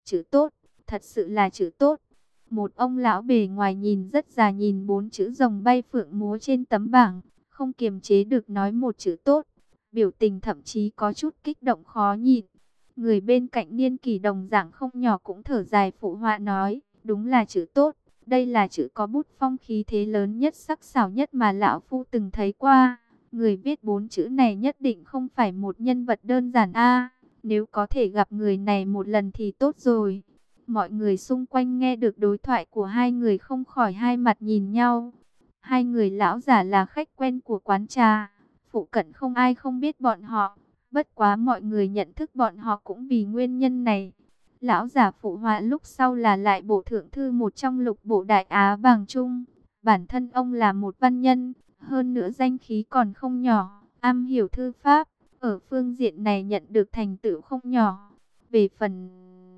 chữ tốt, thật sự là chữ tốt. Một ông lão bề ngoài nhìn rất già nhìn 4 chữ rồng bay phượng múa trên tấm bảng, không kiềm chế được nói một chữ tốt, biểu tình thậm chí có chút kích động khó nhịn. Người bên cạnh niên kỷ đồng dạng không nhỏ cũng thở dài phụ họa nói, đúng là chữ tốt, đây là chữ có bút phong khí thế lớn nhất sắc sảo nhất mà lão phu từng thấy qua. Người viết 4 chữ này nhất định không phải một nhân vật đơn giản a. Nếu có thể gặp người này một lần thì tốt rồi. Mọi người xung quanh nghe được đối thoại của hai người không khỏi hai mặt nhìn nhau. Hai người lão giả là khách quen của quán trà, phụ cận không ai không biết bọn họ. Bất quá mọi người nhận thức bọn họ cũng vì nguyên nhân này. Lão giả phụ họa lúc sau là lại bộ thượng thư một trong lục bộ đại Á Bàng Trung. Bản thân ông là một văn nhân, hơn nữa danh khí còn không nhỏ, am hiểu thư pháp. Ở phương diện này nhận được thành tựu không nhỏ. Về phần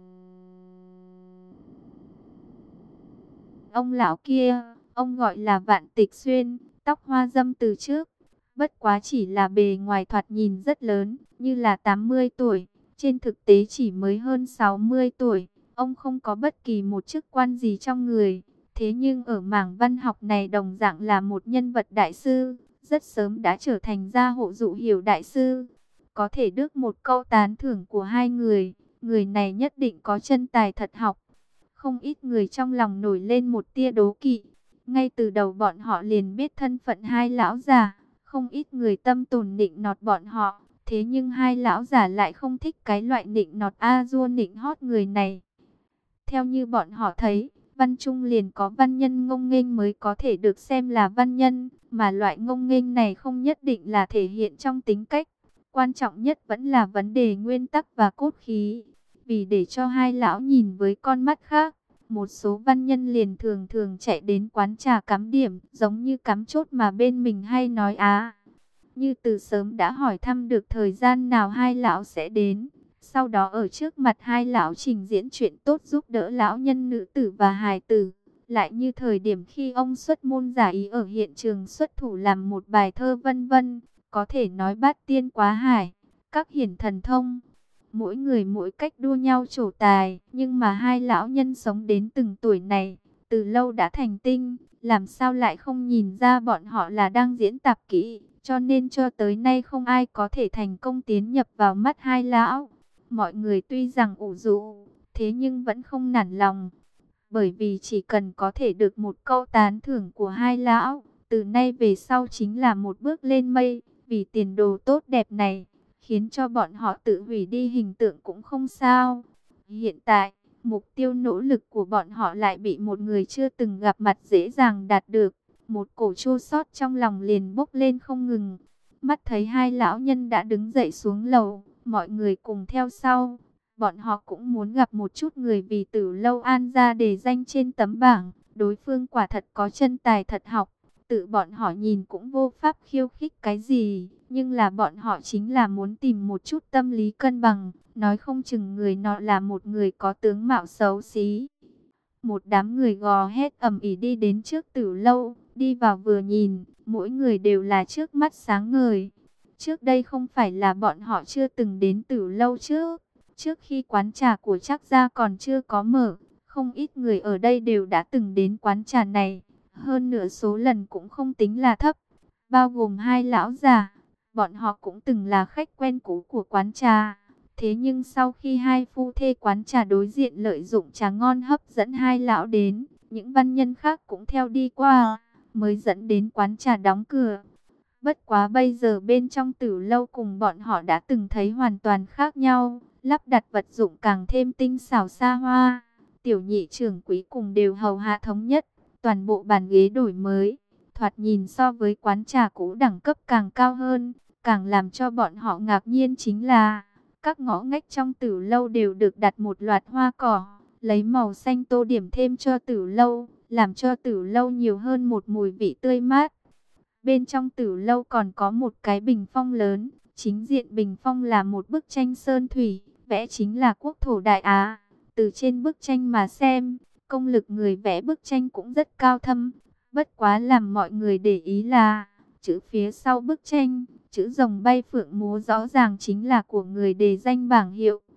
ông lão kia, ông gọi là Vạn Tịch Xuyên, tóc hoa râm từ trước. Bất quá chỉ là bề ngoài thoạt nhìn rất lớn, như là 80 tuổi, trên thực tế chỉ mới hơn 60 tuổi. Ông không có bất kỳ một chức quan gì trong người, thế nhưng ở mảng văn học này đồng dạng là một nhân vật đại sư, rất sớm đã trở thành gia hộ dụ hiểu đại sư. Có thể được một câu tán thưởng của hai người này nhất định có chân tài thật học. Không ít người trong lòng nổi lên một tia đố kỵ. Ngay từ đầu bọn họ liền biết thân phận hai lão già, không ít người tâm tồn nịnh nọt bọn họ. Thế nhưng hai lão già lại không thích cái loại nịnh nọt a dua nịnh hót người này. Theo như bọn họ thấy, văn trung liền có văn nhân ngông nghênh mới có thể được xem là văn nhân, mà loại ngông nghênh này không nhất định là thể hiện trong tính cách. Quan trọng nhất vẫn là vấn đề nguyên tắc và cốt khí. Vì để cho hai lão nhìn với con mắt khác, một số văn nhân liền thường thường chạy đến quán trà cắm điểm, giống như cắm chốt mà bên mình hay nói á. Như từ sớm đã hỏi thăm được thời gian nào hai lão sẽ đến. Sau đó ở trước mặt hai lão trình diễn chuyện tốt giúp đỡ lão nhân nữ tử và hài tử. Lại như thời điểm khi ông xuất môn giả ý ở hiện trường xuất thủ làm một bài thơ vân vân. Có thể nói bát tiên quá hải, các hiển thần thông. Mỗi người mỗi cách đua nhau trổ tài. Nhưng mà hai lão nhân sống đến từng tuổi này, từ lâu đã thành tinh. Làm sao lại không nhìn ra bọn họ là đang diễn tạp kỹ. Cho nên cho tới nay không ai có thể thành công tiến nhập vào mắt hai lão. Mọi người tuy rằng ủ rũ, thế nhưng vẫn không nản lòng. Bởi vì chỉ cần có thể được một câu tán thưởng của hai lão, từ nay về sau chính là một bước lên mây. Vì tiền đồ tốt đẹp này, khiến cho bọn họ tự hủy đi hình tượng cũng không sao. Hiện tại, mục tiêu nỗ lực của bọn họ lại bị một người chưa từng gặp mặt dễ dàng đạt được. Một cổ chua xót trong lòng liền bốc lên không ngừng. Mắt thấy hai lão nhân đã đứng dậy xuống lầu, mọi người cùng theo sau. Bọn họ cũng muốn gặp một chút người vì Tử Lâu An ra đề danh trên tấm bảng. Đối phương quả thật có chân tài thật học. Tự bọn họ nhìn cũng vô pháp khiêu khích cái gì. Nhưng là bọn họ chính là muốn tìm một chút tâm lý cân bằng. Nói không chừng người nọ là một người có tướng mạo xấu xí. Một đám người gò hét ầm ĩ đi đến trước Tử Lâu. Đi vào vừa nhìn, mỗi người đều là trước mắt sáng ngời. Trước đây không phải là bọn họ chưa từng đến Tử Lâu trước. Trước khi quán trà của Trác Gia còn chưa có mở, không ít người ở đây đều đã từng đến quán trà này. Hơn nữa số lần cũng không tính là thấp, bao gồm hai lão già. Bọn họ cũng từng là khách quen cũ của quán trà. Thế nhưng sau khi hai phu thê quán trà đối diện lợi dụng trà ngon hấp dẫn hai lão đến, những văn nhân khác cũng theo đi qua, mới dẫn đến quán trà đóng cửa. Bất quá bây giờ bên trong Tử Lâu cùng bọn họ đã từng thấy hoàn toàn khác nhau, lắp đặt vật dụng càng thêm tinh xảo xa hoa. Tiểu nhị trưởng quý cùng đều hầu hạ thống nhất, toàn bộ bàn ghế đổi mới, thoạt nhìn so với quán trà cũ đẳng cấp càng cao hơn. Càng làm cho bọn họ ngạc nhiên chính là các ngõ ngách trong Tử Lâu đều được đặt một loạt hoa cỏ, lấy màu xanh tô điểm thêm cho Tử Lâu, làm cho Tử Lâu nhiều hơn một mùi vị tươi mát. Bên trong Tử Lâu còn có một cái bình phong lớn, chính diện bình phong là một bức tranh sơn thủy, vẽ chính là quốc thổ Đại Á. Từ trên bức tranh mà xem, công lực người vẽ bức tranh cũng rất cao thâm. Bất quá làm mọi người để ý là chữ phía sau bức tranh, chữ rồng bay phượng múa rõ ràng chính là của người đề danh bảng hiệu.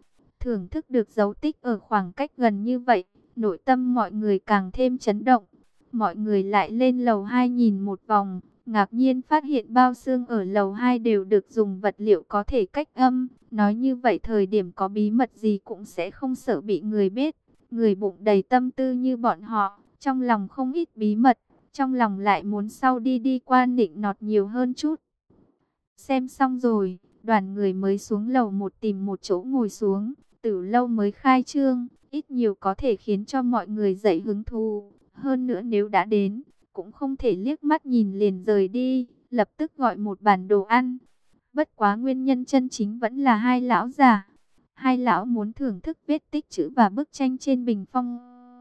Thưởng thức được dấu tích ở khoảng cách gần như vậy, nội tâm mọi người càng thêm chấn động. Mọi người lại lên lầu 2 nhìn một vòng, ngạc nhiên phát hiện bao xương ở lầu 2 đều được dùng vật liệu có thể cách âm. Nói như vậy thời điểm có bí mật gì cũng sẽ không sợ bị người biết. Người bụng đầy tâm tư như bọn họ, trong lòng không ít bí mật, trong lòng lại muốn sau đi qua nịnh nọt nhiều hơn chút. Xem xong rồi, đoàn người mới xuống lầu một tìm một chỗ ngồi xuống. Tử lâu mới khai trương, ít nhiều có thể khiến cho mọi người dậy hứng thú. Hơn nữa nếu đã đến, cũng không thể liếc mắt nhìn liền rời đi, lập tức gọi một bàn đồ ăn. Bất quá nguyên nhân chân chính vẫn là hai lão già. Hai lão muốn thưởng thức vết tích chữ và bức tranh trên bình phong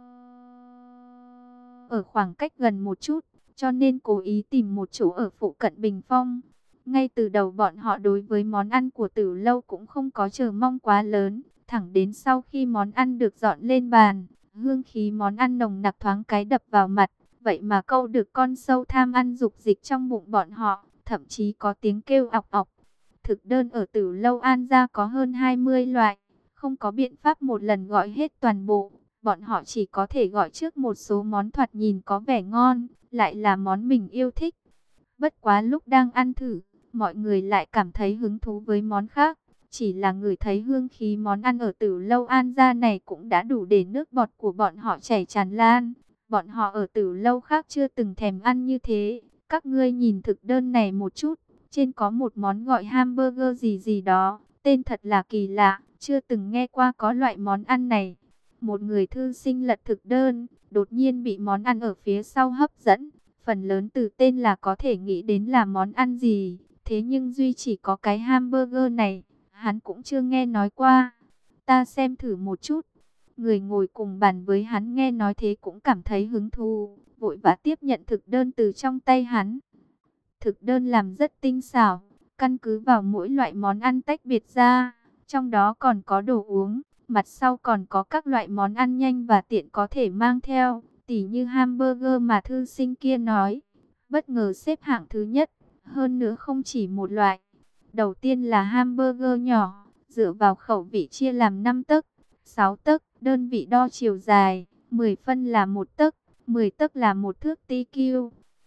ở khoảng cách gần một chút, cho nên cố ý tìm một chỗ ở phụ cận bình phong. Ngay từ đầu bọn họ đối với món ăn của Tử lâu cũng không có chờ mong quá lớn, thẳng đến sau khi món ăn được dọn lên bàn, hương khí món ăn nồng nặc thoáng cái đập vào mặt, vậy mà câu được con sâu tham ăn dục dịch trong bụng bọn họ, thậm chí có tiếng kêu ọc ọc. Thực đơn ở Tử lâu An gia có hơn 20 loại, không có biện pháp một lần gọi hết toàn bộ, bọn họ chỉ có thể gọi trước một số món thoạt nhìn có vẻ ngon, lại là món mình yêu thích. Bất quá lúc đang ăn thử, mọi người lại cảm thấy hứng thú với món khác. Chỉ là người thấy hương khí món ăn ở Tử lâu An gia này cũng đã đủ để nước bọt của bọn họ chảy tràn lan. Bọn họ ở Tử lâu khác chưa từng thèm ăn như thế. Các ngươi nhìn thực đơn này một chút. Trên có một món gọi hamburger gì gì đó. Tên thật là kỳ lạ, chưa từng nghe qua có loại món ăn này. Một người thư sinh lật thực đơn, đột nhiên bị món ăn ở phía sau hấp dẫn. Phần lớn từ tên là có thể nghĩ đến là món ăn gì. Thế nhưng duy chỉ có cái hamburger này, hắn cũng chưa nghe nói qua. Ta xem thử một chút. Người ngồi cùng bàn với hắn nghe nói thế cũng cảm thấy hứng thú, vội vã tiếp nhận thực đơn từ trong tay hắn. Thực đơn làm rất tinh xảo, căn cứ vào mỗi loại món ăn tách biệt ra. Trong đó còn có đồ uống, mặt sau còn có các loại món ăn nhanh và tiện có thể mang theo. Tỉ như hamburger mà thư sinh kia nói, bất ngờ xếp hạng thứ nhất. Hơn nữa không chỉ một loại. Đầu tiên là hamburger nhỏ, dựa vào khẩu vị chia làm 5 tấc, 6 tấc, đơn vị đo chiều dài, 10 phân là 1 tấc, 10 tấc là 1 thước TQ.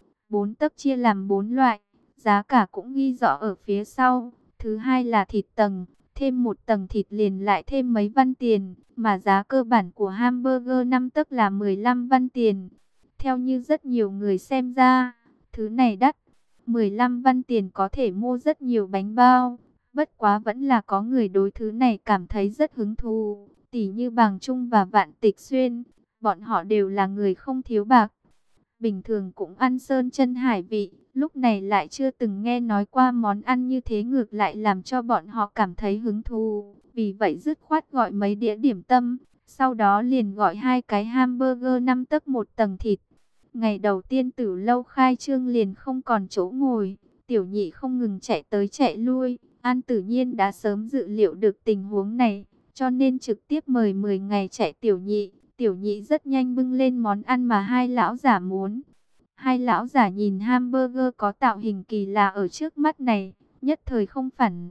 4 tấc chia làm 4 loại, giá cả cũng ghi rõ ở phía sau. Thứ hai là thịt tầng, thêm một tầng thịt liền lại thêm mấy văn tiền, mà giá cơ bản của hamburger 5 tấc là 15 văn tiền. Theo như rất nhiều người xem ra, thứ này đắt. 15 văn tiền có thể mua rất nhiều bánh bao. Bất quá vẫn là có người đối thứ này cảm thấy rất hứng thú. Tỉ như Bàng Trung và Vạn Tịch Xuyên. Bọn họ đều là người không thiếu bạc. Bình thường cũng ăn sơn chân hải vị. Lúc này lại chưa từng nghe nói qua món ăn như thế, ngược lại làm cho bọn họ cảm thấy hứng thú. Vì vậy dứt khoát gọi mấy đĩa điểm tâm. Sau đó liền gọi 2 cái hamburger 5 tấc 1 tầng thịt. Ngày đầu tiên Tử lâu khai trương liền không còn chỗ ngồi, Tiểu Nhị không ngừng chạy tới chạy lui. An Tử Nhiên đã sớm dự liệu được tình huống này, cho nên trực tiếp mời 10 ngày chạy Tiểu Nhị. Tiểu Nhị rất nhanh bưng lên món ăn mà hai lão giả muốn. Hai lão giả nhìn hamburger có tạo hình kỳ lạ ở trước mắt này, nhất thời không phản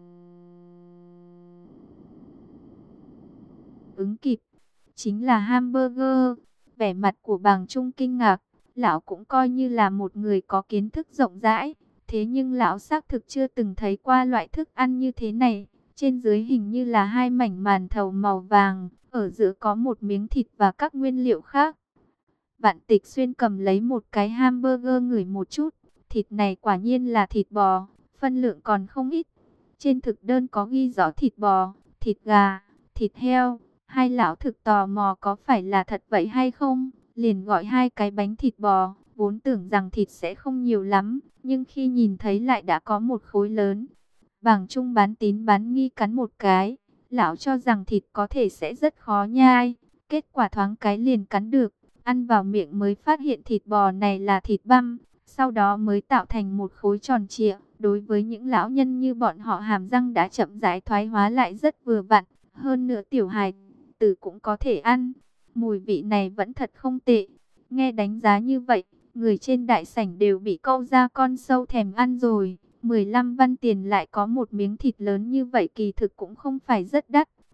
ứng kịp. Chính là hamburger. Vẻ mặt của Bàng Trung kinh ngạc, lão cũng coi như là một người có kiến thức rộng rãi. Thế nhưng lão xác thực chưa từng thấy qua loại thức ăn như thế này. Trên dưới hình như là hai mảnh màn thầu màu vàng, ở giữa có một miếng thịt và các nguyên liệu khác. Vạn Tịch Xuyên cầm lấy một cái hamburger ngửi một chút. Thịt này quả nhiên là thịt bò, phân lượng còn không ít. Trên thực đơn có ghi rõ thịt bò, thịt gà, thịt heo. Hai lão thực tò mò có phải là thật vậy hay không, liền gọi 2 cái bánh thịt bò, vốn tưởng rằng thịt sẽ không nhiều lắm, nhưng khi nhìn thấy lại đã có một khối lớn. Bàng Trung bán tín bán nghi cắn một cái, lão cho rằng thịt có thể sẽ rất khó nhai, kết quả thoáng cái liền cắn được, ăn vào miệng mới phát hiện thịt bò này là thịt băm, sau đó mới tạo thành một khối tròn trịa. Đối với những lão nhân như bọn họ hàm răng đã chậm rãi thoái hóa lại rất vừa vặn, hơn nữa tiểu hài tử cũng có thể ăn. Mùi vị này vẫn thật không tệ. Nghe đánh giá như vậy, người trên đại sảnh đều bị câu ra con sâu thèm ăn rồi. 15 văn tiền lại có một miếng thịt lớn như vậy kỳ thực cũng không phải rất đắt.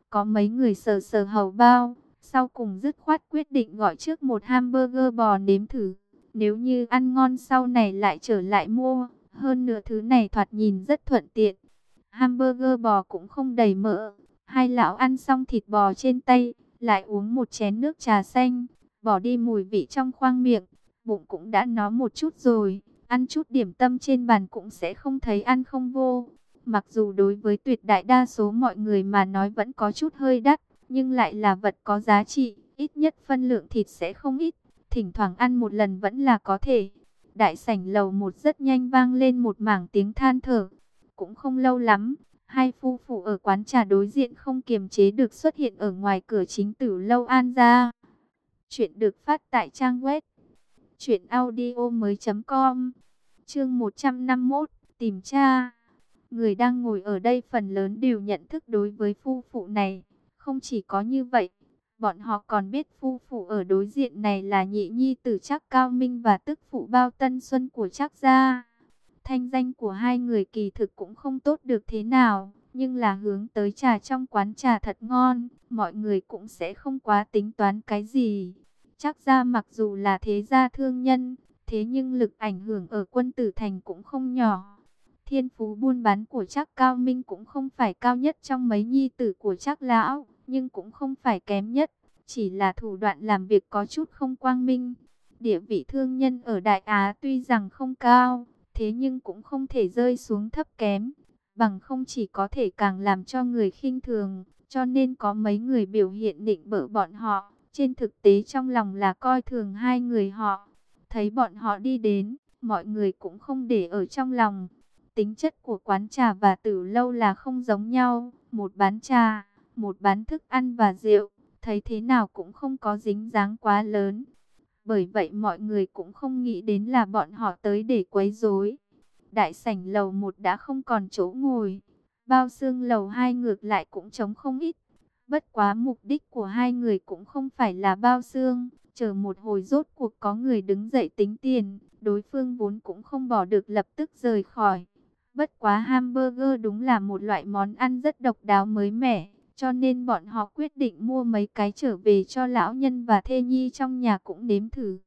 Có mấy người sờ sờ hầu bao, sau cùng dứt khoát quyết định gọi trước một hamburger bò nếm thử. Nếu như ăn ngon sau này lại trở lại mua, hơn nữa thứ này thoạt nhìn rất thuận tiện. Hamburger bò cũng không đầy mỡ. Hai lão ăn xong thịt bò trên tay, lại uống một chén nước trà xanh, bỏ đi mùi vị trong khoang miệng. Bụng cũng đã no một chút rồi, ăn chút điểm tâm trên bàn cũng sẽ không thấy ăn không vô. Mặc dù đối với tuyệt đại đa số mọi người mà nói vẫn có chút hơi đắt, nhưng lại là vật có giá trị, ít nhất phân lượng thịt sẽ không ít, thỉnh thoảng ăn một lần vẫn là có thể. Đại sảnh lầu một rất nhanh vang lên một mảng tiếng than thở. Cũng không lâu lắm, hai phu phụ ở quán trà đối diện không kiềm chế được xuất hiện ở ngoài cửa chính Tử Lâu An gia. Chuyện được phát tại trang web truyệnaudiomoi.com. Chương 151, tìm cha. Người đang ngồi ở đây phần lớn đều nhận thức đối với phu phụ này. Không chỉ có như vậy, bọn họ còn biết phu phụ ở đối diện này là nhị nhi tử Trác Cao Minh và tức phụ Bao Tân Xuân của Trác gia. Thanh danh của hai người kỳ thực cũng không tốt được thế nào, nhưng là hướng tới trà trong quán trà thật ngon, mọi người cũng sẽ không quá tính toán cái gì. Trác gia mặc dù là thế gia thương nhân, thế nhưng lực ảnh hưởng ở Quân Tử Thành cũng không nhỏ. Thiên phú buôn bán của Trác Cao Minh cũng không phải cao nhất trong mấy nhi tử của Trác lão, nhưng cũng không phải kém nhất, chỉ là thủ đoạn làm việc có chút không quang minh. Địa vị thương nhân ở Đại Á tuy rằng không cao, thế nhưng cũng không thể rơi xuống thấp kém, bằng không chỉ có thể càng làm cho người khinh thường, cho nên có mấy người biểu hiện nịnh bợ bọn họ, trên thực tế trong lòng là coi thường hai người họ. Thấy bọn họ đi đến, mọi người cũng không để ở trong lòng. Tính chất của quán trà và Tử Lâu là không giống nhau, một bán trà, một bán thức ăn và rượu, thấy thế nào cũng không có dính dáng quá lớn. Bởi vậy mọi người cũng không nghĩ đến là bọn họ tới để quấy rối. Đại sảnh lầu một đã không còn chỗ ngồi, bao xương lầu 2 ngược lại cũng trống không ít. Bất quá mục đích của hai người cũng không phải là bao xương, chờ một hồi rốt cuộc có người đứng dậy tính tiền, đối phương vốn cũng không bỏ được lập tức rời khỏi. Bất quá hamburger đúng là một loại món ăn rất độc đáo mới mẻ, cho nên bọn họ quyết định mua mấy cái trở về cho lão nhân và thê nhi trong nhà cũng nếm thử.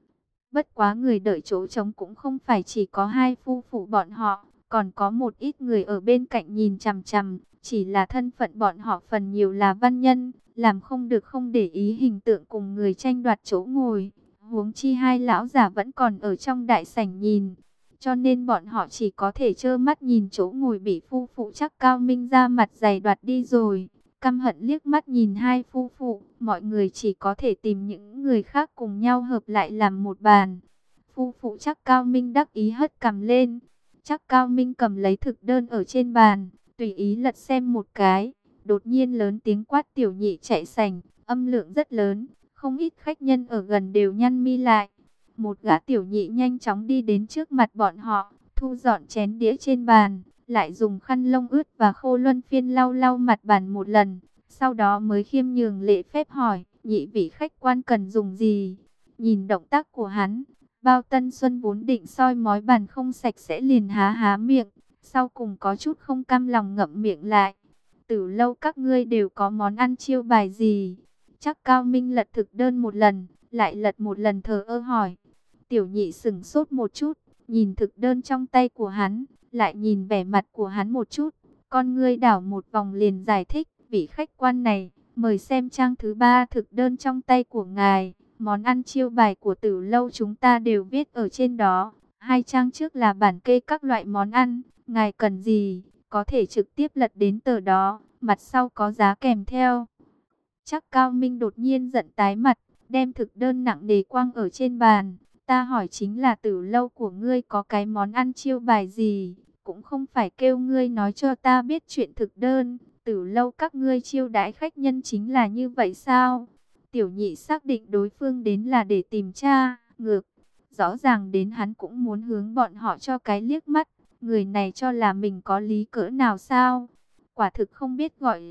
Bất quá người đợi chỗ trống cũng không phải chỉ có hai phu phụ bọn họ, còn có một ít người ở bên cạnh nhìn chằm chằm, chỉ là thân phận bọn họ phần nhiều là văn nhân, làm không được không để ý hình tượng cùng người tranh đoạt chỗ ngồi. Huống chi hai lão già vẫn còn ở trong đại sảnh nhìn, cho nên bọn họ chỉ có thể trơ mắt nhìn chỗ ngồi bị phu phụ Trác Cao Minh ra mặt dày đoạt đi rồi. Căm hận liếc mắt nhìn hai phu phụ, mọi người chỉ có thể tìm những người khác cùng nhau hợp lại làm một bàn. Phu phụ Trác Cao Minh đắc ý hất cằm lên. Trác Cao Minh cầm lấy thực đơn ở trên bàn, tùy ý lật xem một cái. Đột nhiên lớn tiếng quát tiểu nhị chạy sảnh, âm lượng rất lớn, không ít khách nhân ở gần đều nhăn mi lại. Một gã tiểu nhị nhanh chóng đi đến trước mặt bọn họ, thu dọn chén đĩa trên bàn, lại dùng khăn lông ướt và khô luân phiên lau lau mặt bàn một lần, sau đó mới khiêm nhường lễ phép hỏi, nhị vị khách quan cần dùng gì? Nhìn động tác của hắn, Bao Tân Xuân vốn định soi mói bàn không sạch sẽ liền há há miệng, sau cùng có chút không cam lòng ngậm miệng lại. Từ lâu các ngươi đều có món ăn chiêu bài gì? Trác Cao Minh lật thực đơn một lần, lại lật một lần thờ ơ hỏi. Tiểu nhị sững sốt một chút, nhìn thực đơn trong tay của hắn, lại nhìn vẻ mặt của hắn một chút, con ngươi đảo một vòng liền giải thích, vị khách quan này, mời xem trang thứ 3 thực đơn trong tay của ngài, món ăn chiêu bài của Tử Lâu chúng ta đều viết ở trên đó, hai trang trước là bản kê các loại món ăn, ngài cần gì, có thể trực tiếp lật đến tờ đó, mặt sau có giá kèm theo. Trác Cao Minh đột nhiên giận tái mặt, đem thực đơn nặng nề quăng ở trên bàn. Ta hỏi chính là Tử Lâu của ngươi có cái món ăn chiêu bài gì, cũng không phải kêu ngươi nói cho ta biết chuyện thực đơn. Tử Lâu các ngươi chiêu đãi khách nhân chính là như vậy sao? Tiểu nhị xác định đối phương đến là để tìm cha, ngược. Rõ ràng đến hắn cũng muốn hướng bọn họ cho cái liếc mắt. Người này cho là mình có lý cỡ nào sao? Quả thực không biết gọi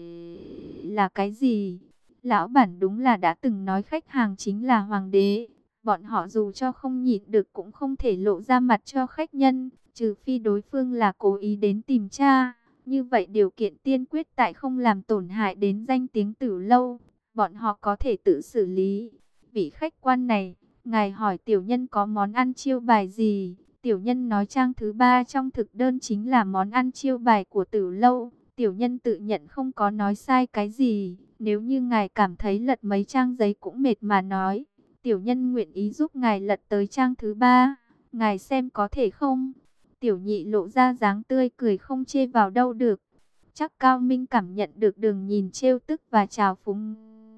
là cái gì. Lão bản đúng là đã từng nói khách hàng chính là hoàng đế. Bọn họ dù cho không nhịn được cũng không thể lộ ra mặt cho khách nhân, trừ phi đối phương là cố ý đến tìm cha. Như vậy điều kiện tiên quyết tại không làm tổn hại đến danh tiếng Tử Lâu, bọn họ có thể tự xử lý. Vị khách quan này, ngài hỏi tiểu nhân có món ăn chiêu bài gì? Tiểu nhân nói trang thứ 3 trong thực đơn chính là món ăn chiêu bài của Tử Lâu. Tiểu nhân tự nhận không có nói sai cái gì. Nếu như ngài cảm thấy lật mấy trang giấy cũng mệt mà nói, tiểu nhân nguyện ý giúp ngài lật tới trang thứ 3. Ngài xem có thể không? Tiểu nhị lộ ra dáng tươi cười không chê vào đâu được. Chắc Cao Minh cảm nhận được đường nhìn trêu tức và trào phúng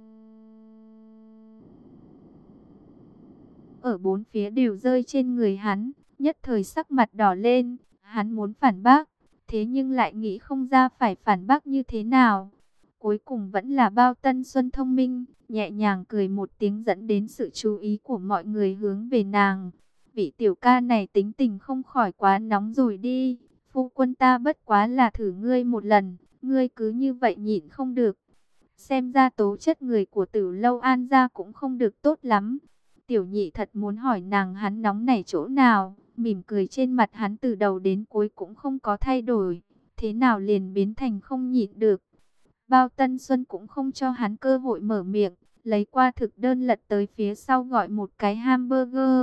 ở bốn phía đều rơi trên người hắn, nhất thời sắc mặt đỏ lên. Hắn muốn phản bác, thế nhưng lại nghĩ không ra phải phản bác như thế nào. Cuối cùng vẫn là Bao Tân Xuân thông minh, nhẹ nhàng cười một tiếng dẫn đến sự chú ý của mọi người hướng về nàng. Vị tiểu ca này tính tình không khỏi quá nóng rồi đi. Phu quân ta bất quá là thử ngươi một lần, ngươi cứ như vậy nhịn không được. Xem ra tố chất người của Tử Lâu An gia cũng không được tốt lắm. Tiểu nhị thật muốn hỏi nàng hắn nóng nảy chỗ nào, mỉm cười trên mặt hắn từ đầu đến cuối cũng không có thay đổi. Thế nào liền biến thành không nhịn được. Bao Tân Xuân cũng không cho hắn cơ hội mở miệng, lấy qua thực đơn lật tới phía sau gọi một cái hamburger.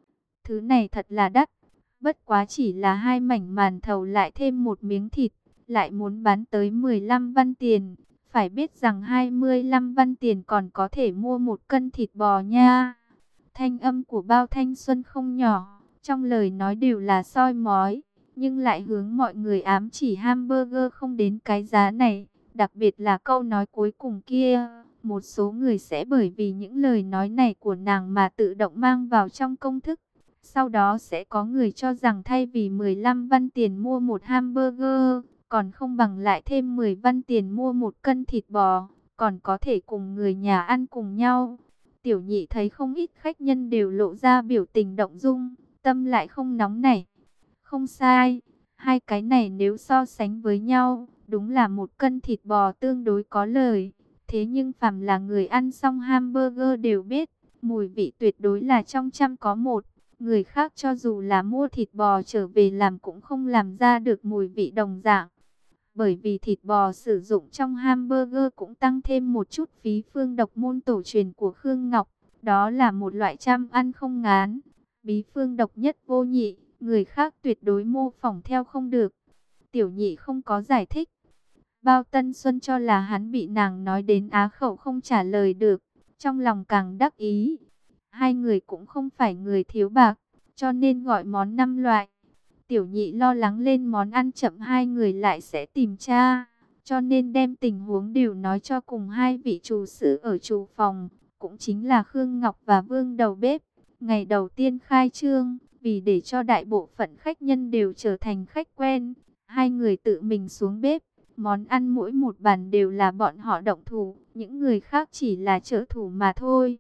Thứ này thật là đắt, bất quá chỉ là 2 mảnh màn thầu lại thêm một miếng thịt, lại muốn bán tới 15 văn tiền. Phải biết rằng 25 văn tiền còn có thể mua 1 cân thịt bò nha. Thanh âm của Bao Thanh Xuân không nhỏ, trong lời nói đều là soi mói, nhưng lại hướng mọi người ám chỉ hamburger không đến cái giá này. Đặc biệt là câu nói cuối cùng kia, một số người sẽ bởi vì những lời nói này của nàng mà tự động mang vào trong công thức. Sau đó sẽ có người cho rằng thay vì 15 văn tiền mua một hamburger, còn không bằng lại thêm 10 văn tiền mua 1 cân thịt bò, còn có thể cùng người nhà ăn cùng nhau. Tiểu nhị thấy không ít khách nhân đều lộ ra biểu tình động dung, tâm lại không nóng nảy. Không sai, hai cái này nếu so sánh với nhau, đúng là 1 cân thịt bò tương đối có lời. Thế nhưng phàm là người ăn xong hamburger đều biết, mùi vị tuyệt đối là trong trăm có một. Người khác cho dù là mua thịt bò trở về làm cũng không làm ra được mùi vị đồng dạng. Bởi vì thịt bò sử dụng trong hamburger cũng tăng thêm một chút phí phương độc môn tổ truyền của Khương Ngọc. Đó là một loại trăm ăn không ngán, bí phương độc nhất vô nhị, người khác tuyệt đối mô phỏng theo không được. Tiểu nhị không có giải thích. Bao Tân Xuân cho là hắn bị nàng nói đến á khẩu không trả lời được, trong lòng càng đắc ý. Hai người cũng không phải người thiếu bạc, cho nên gọi món 5 loại. Tiểu nhị lo lắng lên món ăn chậm hai người lại sẽ tìm tra, cho nên đem tình huống đều nói cho cùng hai vị chủ sử ở chủ phòng, cũng chính là Khương Ngọc và Vương đầu bếp. Ngày đầu tiên khai trương, vì để cho đại bộ phận khách nhân đều trở thành khách quen, hai người tự mình xuống bếp. Món ăn mỗi một bàn đều là bọn họ động thủ, những người khác chỉ là trợ thủ mà thôi.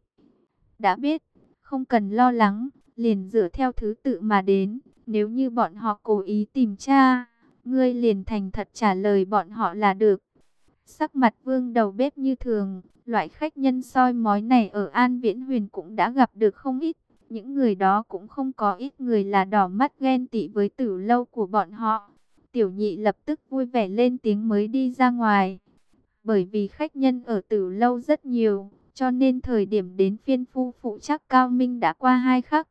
Đã biết, không cần lo lắng, liền dựa theo thứ tự mà đến. Nếu như bọn họ cố ý tìm tra, ngươi liền thành thật trả lời bọn họ là được. Sắc mặt Vương đầu bếp như thường, loại khách nhân soi mói này ở An Viễn Huyền cũng đã gặp được không ít. Những người đó cũng không có ít người là đỏ mắt ghen tị với Tử Lâu của bọn họ. Tiểu nhị lập tức vui vẻ lên tiếng mới đi ra ngoài. Bởi vì khách nhân ở Tử Lâu rất nhiều, cho nên thời điểm đến phiên phu phụ Trác Cao Minh đã qua 2 khắc,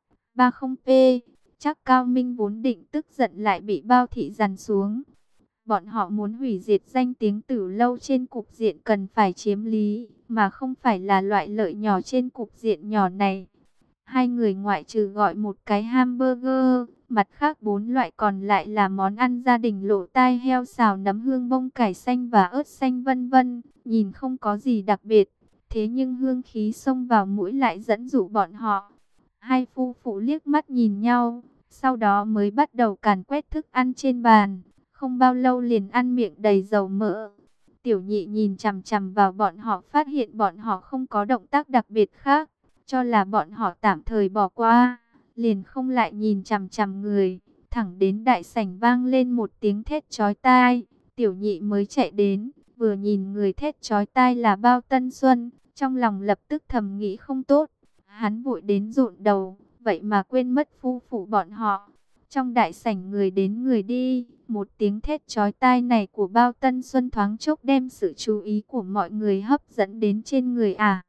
30p. Trác Cao Minh vốn định tức giận lại bị Bao thị dằn xuống. Bọn họ muốn hủy diệt danh tiếng Tử Lâu trên cục diện cần phải chiếm lý, mà không phải là loại lợi nhỏ trên cục diện nhỏ này. Hai người ngoại trừ gọi một cái hamburger, mặt khác 4 loại còn lại là món ăn gia đình lỗ tai heo xào nấm hương bông cải xanh và ớt xanh vân vân, nhìn không có gì đặc biệt, thế nhưng hương khí xông vào mũi lại dẫn dụ bọn họ. Hai phu phụ liếc mắt nhìn nhau, sau đó mới bắt đầu càn quét thức ăn trên bàn, không bao lâu liền ăn miệng đầy dầu mỡ. Tiểu nhị nhìn chằm chằm vào bọn họ, phát hiện bọn họ không có động tác đặc biệt khác, cho là bọn họ tạm thời bỏ qua, liền không lại nhìn chằm chằm người, thẳng đến đại sảnh vang lên một tiếng thét chói tai. Tiểu nhị mới chạy đến, vừa nhìn người thét chói tai là Bao Tân Xuân, trong lòng lập tức thầm nghĩ không tốt. Hắn vội đến rụn đầu, vậy mà quên mất phu phụ bọn họ. Trong đại sảnh người đến người đi, Một tiếng thét chói tai này của Bao Tân Xuân thoáng chốc đem sự chú ý của mọi người hấp dẫn đến trên người ả.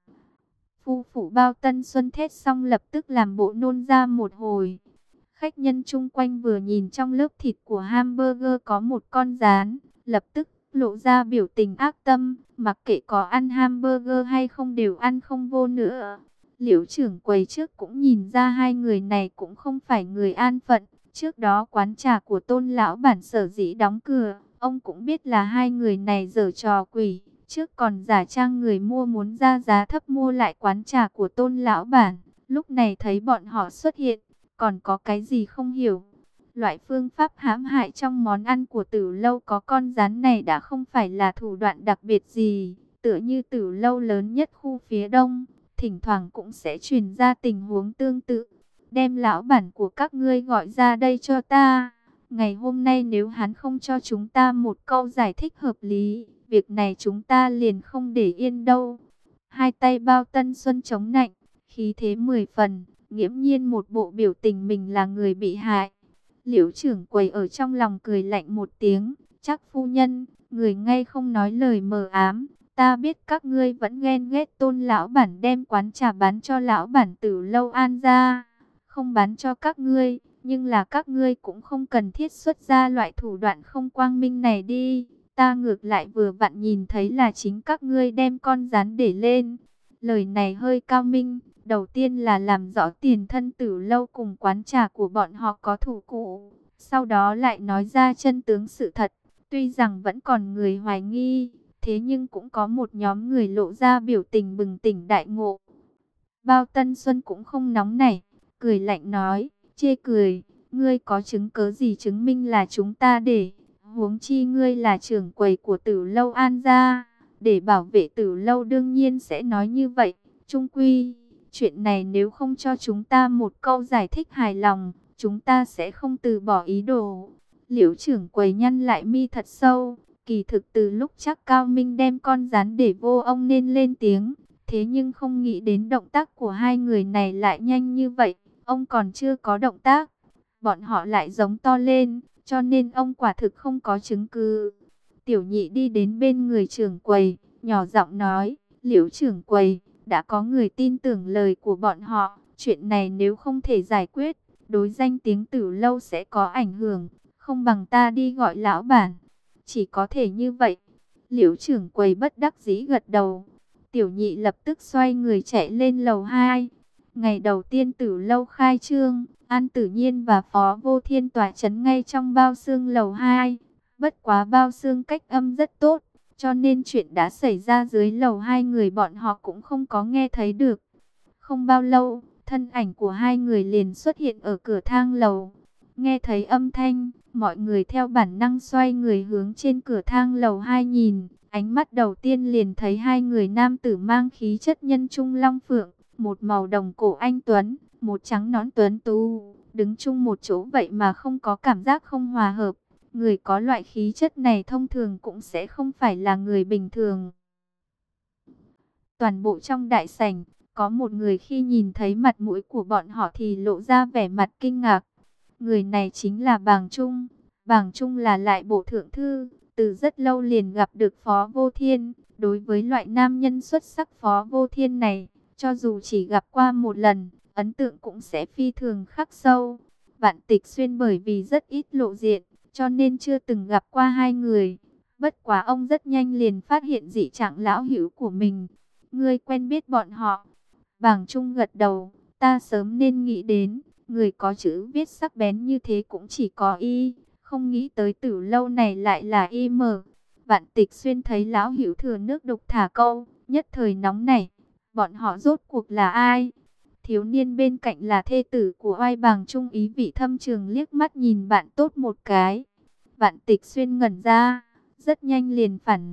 Phu phụ Bao Tân Xuân thét xong lập tức làm bộ nôn ra một hồi. Khách nhân chung quanh vừa nhìn trong lớp thịt của hamburger có một con gián, lập tức lộ ra biểu tình ác tâm, mặc kệ có ăn hamburger hay không đều ăn không vô nữa. Liễu trưởng quầy trước cũng nhìn ra hai người này cũng không phải người an phận. Trước đó quán trà của Tôn lão bản sở dĩ đóng cửa, ông cũng biết là hai người này giở trò quỷ. Trước còn giả trang người mua muốn ra giá thấp mua lại quán trà của Tôn lão bản. Lúc này thấy bọn họ xuất hiện, còn có cái gì không hiểu. Loại phương pháp hãm hại trong món ăn của Tử Lâu có con rắn này đã không phải là thủ đoạn đặc biệt gì. Tựa như Tử Lâu lớn nhất khu phía đông, thỉnh thoảng cũng sẽ truyền ra tình huống tương tự. Đem lão bản của các ngươi gọi ra đây cho ta. Ngày hôm nay nếu hắn không cho chúng ta một câu giải thích hợp lý, việc này chúng ta liền không để yên đâu. Hai tay Bao Tân Xuân chống nạnh, khí thế 10 phần, nghiễm nhiên một bộ biểu tình mình là người bị hại. Liễu trưởng quầy ở trong lòng cười lạnh một tiếng, chắc phu nhân, người ngay không nói lời mờ ám. Ta biết các ngươi vẫn ghen ghét Tôn lão bản đem quán trà bán cho lão bản Tử Lâu An ra. Không bán cho các ngươi, nhưng là các ngươi cũng không cần thiết xuất ra loại thủ đoạn không quang minh này đi. Ta ngược lại vừa vặn nhìn thấy là chính các ngươi đem con rắn để lên. Lời này hơi cao minh, đầu tiên là làm rõ tiền thân Tử Lâu cùng quán trà của bọn họ có thủ cũ. Sau đó lại nói ra chân tướng sự thật, tuy rằng vẫn còn người hoài nghi, thế nhưng cũng có một nhóm người lộ ra biểu tình bừng tỉnh đại ngộ. Bao Tân Xuân cũng không nóng nảy, cười lạnh nói, chê cười, ngươi có chứng cớ gì chứng minh là chúng ta để, huống chi ngươi là trưởng quầy của Tử Lâu An gia, để bảo vệ Tử Lâu đương nhiên sẽ nói như vậy, chung quy, chuyện này nếu không cho chúng ta một câu giải thích hài lòng, chúng ta sẽ không từ bỏ ý đồ. Liễu trưởng quầy nhăn lại mi thật sâu, kỳ thực từ lúc chắc Cao Minh đem con rắn để vô ông nên lên tiếng. Thế nhưng không nghĩ đến động tác của hai người này lại nhanh như vậy. Ông còn chưa có động tác, bọn họ lại giống to lên, cho nên ông quả thực không có chứng cứ. Tiểu nhị đi đến bên người trưởng quầy, nhỏ giọng nói, Liễu trưởng quầy, đã có người tin tưởng lời của bọn họ. Chuyện này nếu không thể giải quyết, đối danh tiếng Tử Lâu sẽ có ảnh hưởng. Không bằng ta đi gọi lão bản. Chỉ có thể như vậy. Liễu trưởng quầy bất đắc dĩ gật đầu. Tiểu nhị lập tức xoay người chạy lên lầu 2. Ngày đầu tiên Tử Lâu khai trương, An Tử Nhiên và Phó Vô Thiên tỏa chấn ngay trong bao xương lầu 2. Bất quá bao xương cách âm rất tốt, cho nên chuyện đã xảy ra dưới lầu 2 người bọn họ cũng không có nghe thấy được. Không bao lâu, thân ảnh của hai người liền xuất hiện ở cửa thang lầu. Nghe thấy âm thanh, mọi người theo bản năng xoay người hướng trên cửa thang lầu 2 nhìn. Ánh mắt đầu tiên liền thấy hai người nam tử mang khí chất nhân trung long phượng, một màu đồng cổ anh tuấn, một trắng nõn tuấn tú, đứng chung một chỗ vậy mà không có cảm giác không hòa hợp. Người có loại khí chất này thông thường cũng sẽ không phải là người bình thường. Toàn bộ trong đại sảnh, có một người khi nhìn thấy mặt mũi của bọn họ thì lộ ra vẻ mặt kinh ngạc. Người này chính là Bàng Trung. Bàng Trung là lại bộ thượng thư. Từ rất lâu liền gặp được Phó Vô Thiên. Đối với loại nam nhân xuất sắc Phó Vô Thiên này, cho dù chỉ gặp qua một lần, ấn tượng cũng sẽ phi thường khắc sâu. Vạn Tịch Xuyên bởi vì rất ít lộ diện, cho nên chưa từng gặp qua hai người. Bất quá ông rất nhanh liền phát hiện dị trạng lão hữu của mình. Ngươi quen biết bọn họ? Bàng Trung gật đầu, ta sớm nên nghĩ đến, người có chữ viết sắc bén như thế cũng chỉ có y. Không nghĩ tới Tử Lâu này lại là im. Vạn Tịch Xuyên thấy lão hữu thừa nước đục thả câu, nhất thời nóng nảy. Bọn họ rốt cuộc là ai? Thiếu niên bên cạnh là thê tử của Oai Bàng Trung, ý vị thâm trường liếc mắt nhìn bạn tốt một cái. Vạn Tịch Xuyên ngẩn ra, rất nhanh liền phản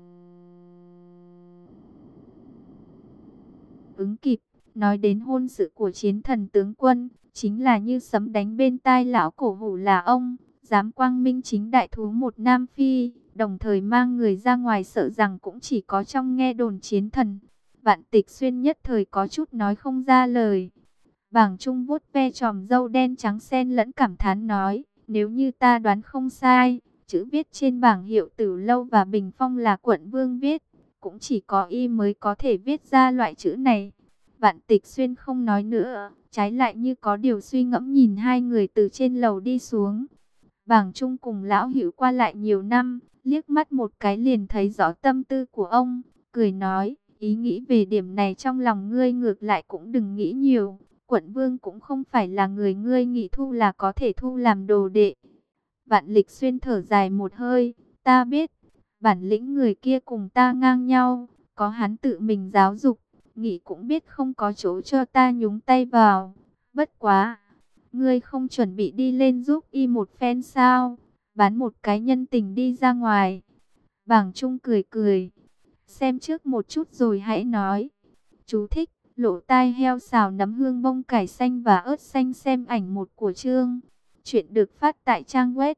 ứng kịp, nói đến hôn sự của Chiến Thần tướng quân, chính là như sấm đánh bên tai lão cổ hủ là ông, dám quang minh chính đại thú một nam phi, đồng thời mang người ra ngoài sợ rằng cũng chỉ có trong nghe đồn Chiến Thần. Vạn Tịch Xuyên nhất thời có chút nói không ra lời. Bàng Trung vuốt ve chòm râu đen trắng xen lẫn cảm thán nói, Nếu như ta đoán không sai, chữ viết trên bảng hiệu Tử Lâu và Bình Phong là quận vương viết, cũng chỉ có y mới có thể viết ra loại chữ này. Vạn Tịch Xuyên không nói nữa, trái lại như có điều suy ngẫm nhìn hai người từ trên lầu đi xuống. Bàng Trung cùng lão Hữu qua lại nhiều năm, liếc mắt một cái liền thấy rõ tâm tư của ông, cười nói, ý nghĩ về điểm này trong lòng ngươi ngược lại cũng đừng nghĩ nhiều. Quận vương cũng không phải là người ngươi nghĩ thu là có thể thu làm đồ đệ. Vạn Lịch Xuyên thở dài một hơi, ta biết, bản lĩnh người kia cùng ta ngang nhau, có hắn tự mình giáo dục, nghĩ cũng biết không có chỗ cho ta nhúng tay vào. Bất quá, ngươi không chuẩn bị đi lên giúp y một phen sao, bán một cái nhân tình đi ra ngoài. Bàng Trung cười cười, xem trước một chút rồi hãy nói. Chú thích, lỗ tai heo xào nấm hương bông cải xanh và ớt xanh, xem ảnh một của chương. Chuyện được phát tại trang web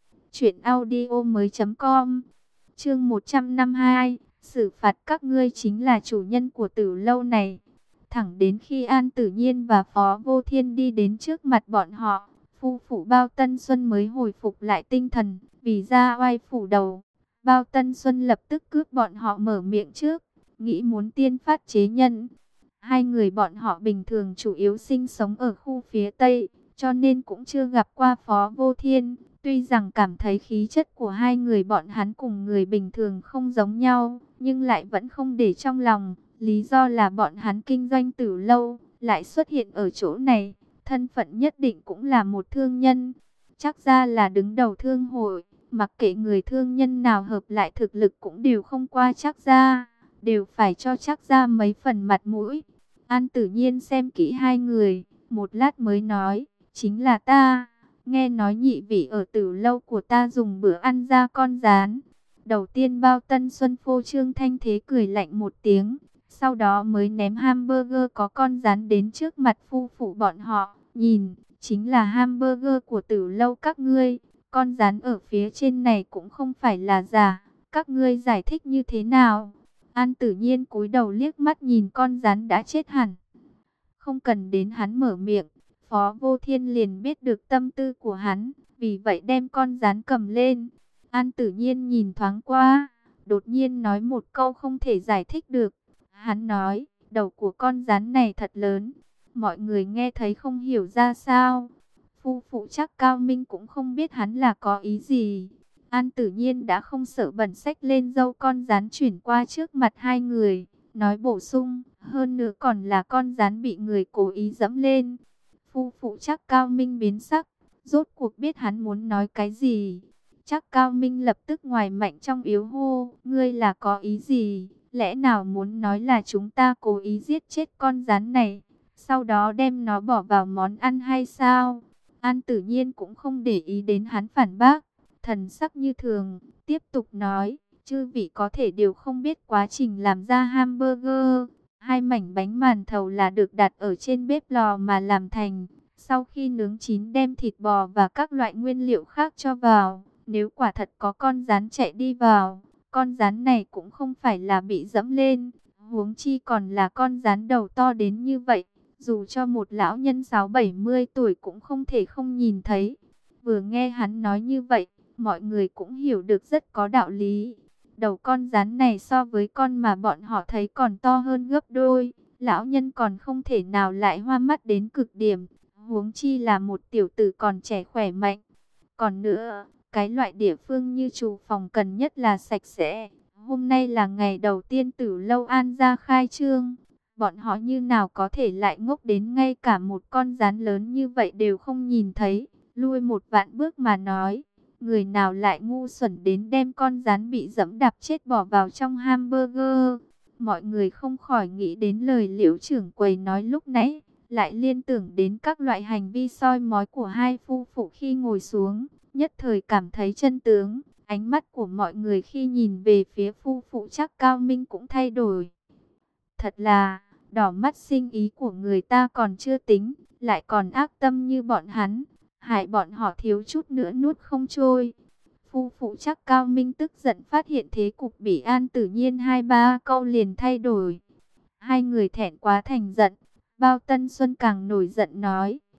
truyệnaudiomoi.com. Chương 152, xử phạt các ngươi chính là chủ nhân của Tử Lâu này. Thẳng đến khi An Tử Nhiên và Phó Vô Thiên đi đến trước mặt bọn họ, phu phụ Bao Tân Xuân mới hồi phục lại tinh thần, vì ra oai phủ đầu. Bao Tân Xuân lập tức cướp bọn họ mở miệng trước, nghĩ muốn tiên phát chế nhân. Hai người bọn họ bình thường chủ yếu sinh sống ở khu phía Tây, cho nên cũng chưa gặp qua Phó Vô Thiên. Tuy rằng cảm thấy khí chất của hai người bọn hắn cùng người bình thường không giống nhau, nhưng lại vẫn không để trong lòng. Lý do là bọn hắn kinh doanh Tử Lâu, lại xuất hiện ở chỗ này, thân phận nhất định cũng là một thương nhân. Chắc ra là đứng đầu thương hội, mặc kệ người thương nhân nào hợp lại thực lực cũng đều không qua chắc ra, đều phải cho chắc ra mấy phần mặt mũi. An Tử Nhiên xem kỹ hai người, một lát mới nói, chính là ta. Nghe nói nhị vị ở Tử Lâu của ta dùng bữa ăn ra con rán. Đầu tiên Bao Tân Xuân phô trương thanh thế cười lạnh một tiếng, sau đó mới ném hamburger có con rán đến trước mặt phu phụ bọn họ. Nhìn, chính là hamburger của Tử Lâu các ngươi. Con rán ở phía trên này cũng không phải là giả. Các ngươi giải thích như thế nào? An Tử Nhiên cúi đầu liếc mắt nhìn con rán đã chết hẳn. Không cần đến hắn mở miệng, Phó Vô Thiên liền biết được tâm tư của hắn, vì vậy đem con rán cầm lên. An Tử Nhiên nhìn thoáng qua, đột nhiên nói một câu không thể giải thích được. Hắn nói, đầu của con rán này thật lớn, mọi người nghe thấy không hiểu ra sao. Phu phụ chắc Cao Minh cũng không biết hắn là có ý gì. An Tử Nhiên đã không sợ bẩn, xách lên dâu con rán chuyển qua trước mặt hai người, nói bổ sung, hơn nữa còn là con rán bị người cố ý dẫm lên. Phu phụ chắc Cao Minh biến sắc, rốt cuộc biết hắn muốn nói cái gì. Chắc Cao Minh lập tức ngoài mạnh trong yếu hô, ngươi là có ý gì? Lẽ nào muốn nói là chúng ta cố ý giết chết con rán này, sau đó đem nó bỏ vào món ăn hay sao? An Tử Nhiên cũng không để ý đến hắn phản bác, thần sắc như thường, tiếp tục nói, chư vị có thể đều không biết quá trình làm ra hamburger. Hai mảnh bánh màn thầu là được đặt ở trên bếp lò mà làm thành. Sau khi nướng chín đem thịt bò và các loại nguyên liệu khác cho vào. Nếu quả thật có con rán chạy đi vào, con rán này cũng không phải là bị dẫm lên. Huống chi còn là con rán đầu to đến như vậy. Dù cho một lão nhân 60-70 tuổi cũng không thể không nhìn thấy. Vừa nghe hắn nói như vậy, mọi người cũng hiểu được rất có đạo lý. Đầu con rán này so với con mà bọn họ thấy còn to hơn gấp đôi. Lão nhân còn không thể nào lại hoa mắt đến cực điểm. Huống chi là một tiểu tử còn trẻ khỏe mạnh. Còn nữa, cái loại địa phương như trù phòng cần nhất là sạch sẽ. Hôm nay là ngày đầu tiên Tử Lâu An gia khai trương. Bọn họ như nào có thể lại ngốc đến ngay cả một con rán lớn như vậy đều không nhìn thấy. Lui một vạn bước mà nói, người nào lại ngu xuẩn đến đem con rán bị dẫm đạp chết bỏ vào trong hamburger. Mọi người không khỏi nghĩ đến lời Liễu trưởng quầy nói lúc nãy, lại liên tưởng đến các loại hành vi soi mói của hai phu phụ khi ngồi xuống, nhất thời cảm thấy chân tướng. Ánh mắt của mọi người khi nhìn về phía phu phụ chắc Cao Minh cũng thay đổi. Thật là, đỏ mắt sinh ý của người ta còn chưa tính, lại còn ác tâm như bọn hắn, hại bọn họ thiếu chút nữa nuốt không trôi. Phu phụ chắc Cao Minh tức giận phát hiện thế cục bị An Tử Nhiên 2-3 câu liền thay đổi. Hai người thẹn quá thành giận, Bao Tân Xuân càng nổi giận nói,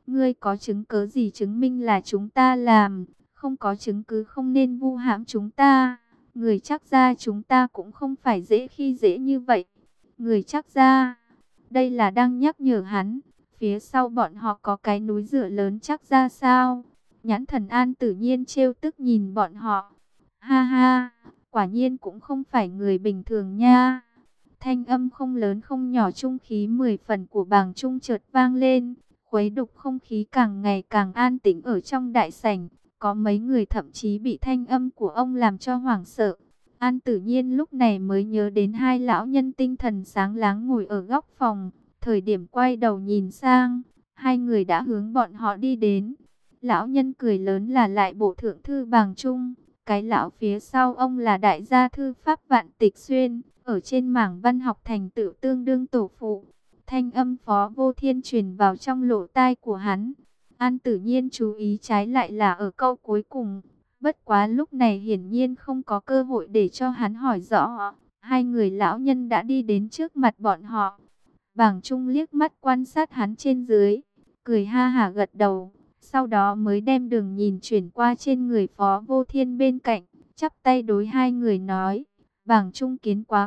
Ngươi có chứng cứ gì chứng minh là chúng ta làm? Không có chứng cứ không nên vu hãm chúng ta. Người Trác gia chúng ta cũng không phải dễ khi dễ như vậy. Người Trác gia, đây là đang nhắc nhở hắn. Phía sau bọn họ có cái núi dựa lớn Trác gia sao? Nhãn Thần An tự nhiên trêu tức nhìn bọn họ. Ha ha, quả nhiên cũng không phải người bình thường nha. Thanh âm không lớn không nhỏ, trung khí 10 phần của Bàng Trung chợt vang lên, khuấy đục không khí càng ngày càng an tĩnh ở trong đại sảnh. Có mấy người thậm chí bị thanh âm của ông làm cho hoảng sợ. An Tử Nhiên lúc này mới nhớ đến hai lão nhân tinh thần sáng láng ngồi ở góc phòng. Thời điểm quay đầu nhìn sang, hai người đã hướng bọn họ đi đến. Lão nhân cười lớn là lại bộ thượng thư Bàng Trung. Cái lão phía sau ông là đại gia thư pháp Vạn Tịch Xuyên, ở trên mảng văn học thành tựu tương đương tổ phụ. Thanh âm Phó Vô Thiên truyền vào trong lỗ tai của hắn. An Tử Nhiên chú ý trái lại là ở câu cuối cùng. Bất quá lúc này hiển nhiên không có cơ hội để cho hắn hỏi rõ. Hai người lão nhân đã đi đến trước mặt bọn họ. Bàng Trung liếc mắt quan sát hắn trên dưới, cười ha hả gật đầu. Sau đó mới đem đường nhìn chuyển qua trên người Phó Vô Thiên bên cạnh, chắp tay đối hai người nói: Bàng Trung kiến quá